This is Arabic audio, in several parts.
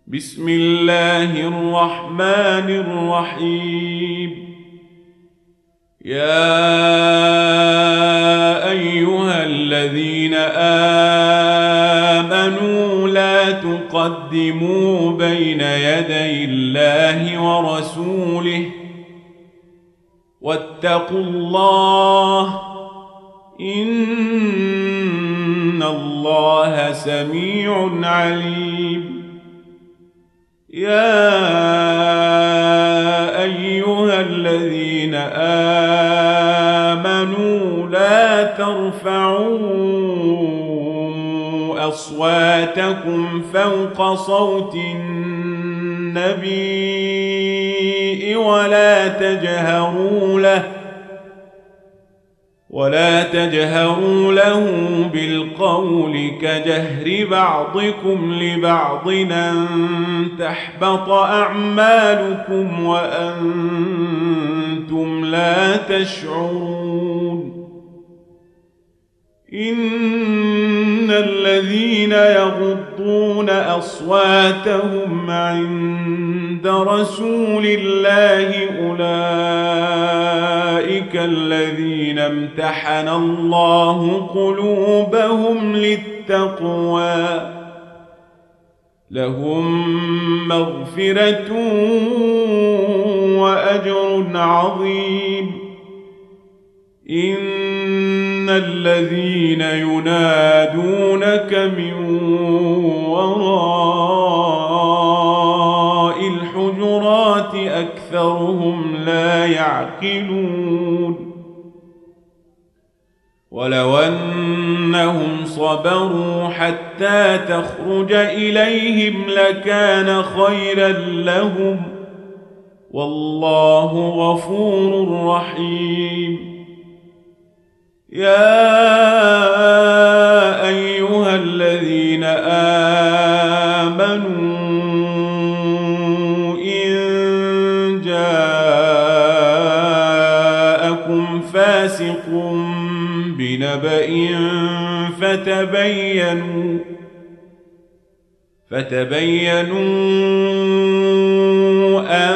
بسم الله الرحمن الرحيم. يا أيها الذين آمنوا لا تقدموا بين يدي الله ورسوله واتقوا الله إن الله سميع عليم. يا أيها الذين آمنوا لا ترفعوا أصواتكم فوق صوت النبي ولا تجهروا له بالقول كجهر بعضكم لبعض أن تحبط أعمالكم وأنتم لا تشعرون. إن الذين يغضون أصواتهم عند رسول الله أولئك الذين امتحن الله قلوبهم للتقوى لهم مغفرة وأجر عظيم. إن الذين ينادونك من وراء الحجرات أكثرهم لا يعقلون. ولو أنهم صبروا حتى تخرج إليهم لكان خيرا لهم والله غفور رحيم. يا أيها الذين آمنوا إن جاءكم فاسق بنبأ فتبينوا أن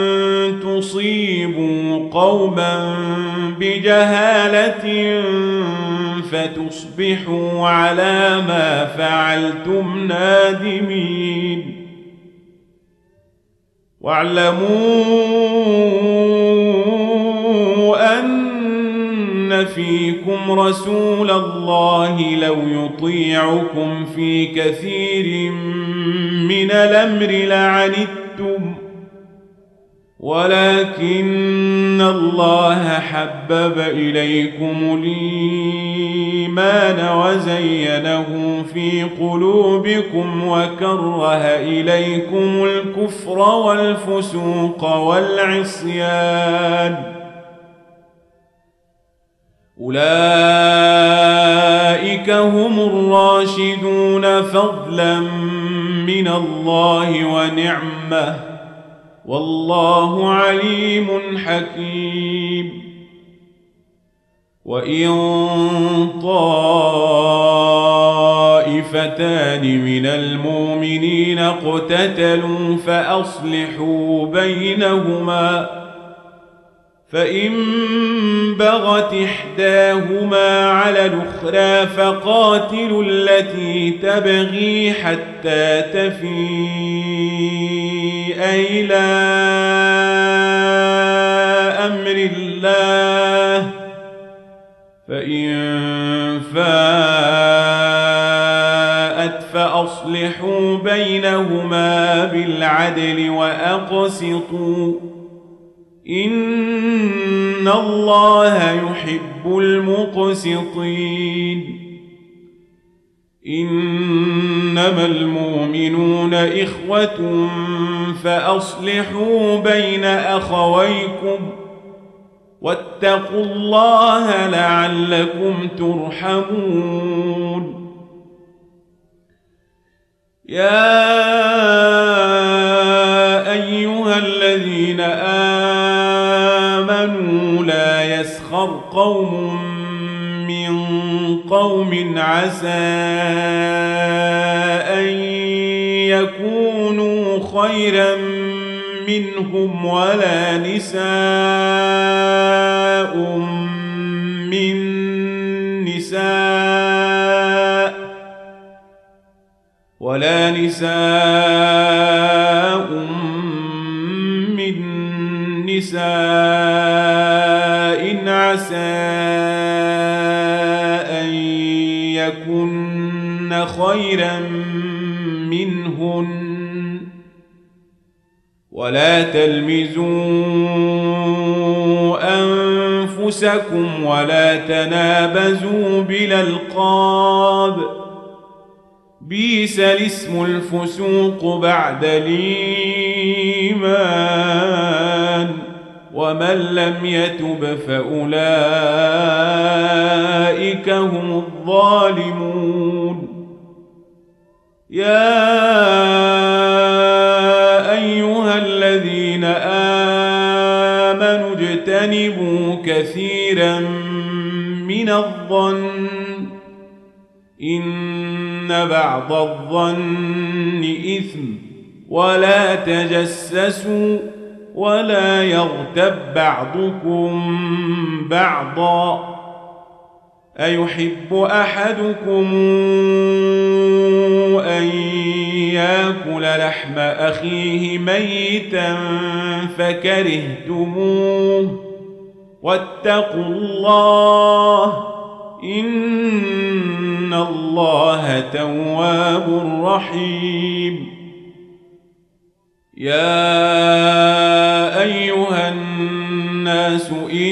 تصيبوا قوما بجهالة فتصبحوا على ما فعلتم نادمين. واعلموا أن فيكم رسول الله لو يطيعكم في كثير من الأمر لعنتم ولكن الله حبب إليكم الإيمان وزينه في قلوبكم وكره إليكم الكفر والفسوق والعصيان أولئك هم الراشدون فضلا من الله ونعمة والله عليم حكيم. وإن طائفتان من المؤمنين اقتتلوا فأصلحوا بينهما فإن بغت إحداهما على الأخرى فقاتلوا التي تبغي حتى تفيء إلى أمر الله فإن فاءت فأصلحوا بينهما بالعدل وأقسطوا إن الله يحب المقسطين. إنما المؤمنون إخوة فأصلحوا بين أخويكم واتقوا الله لعلكم ترحمون. يا أيها الذين آمنوا لا يسخر قوم من قوم عسى أن يكونوا يكونوا خيرا منهم ولا نساء من نساء عسى أن يكن خيرا منهن ولا تلمزوا أنفسكم ولا تنابزوا بالألقاب بئس الاسم الفسوق بعد الإيمان ومن لم يتب فأولئك هم الظالمون يا أيها الذين آمنوا اجتنبوا كثيرا من الظن إن بعض الظن إثم ولا تجسسوا ولا يغتب بعضكم بعضا أيحب أحدكم أن يأكل لحم أخيه ميتا فكرهتموه واتقوا الله إن الله تواب رحيم يا أيها الناس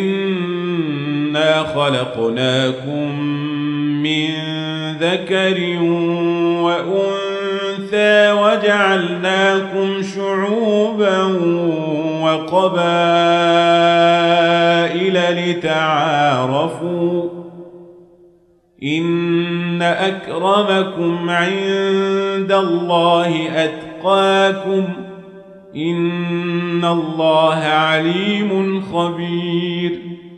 إنا خلقناكم من ذكر وأنثى وجعلناكم شعوبا وقبائل لتعارفوا إن أكرمكم عند الله أتقاكم إن الله عليم خبير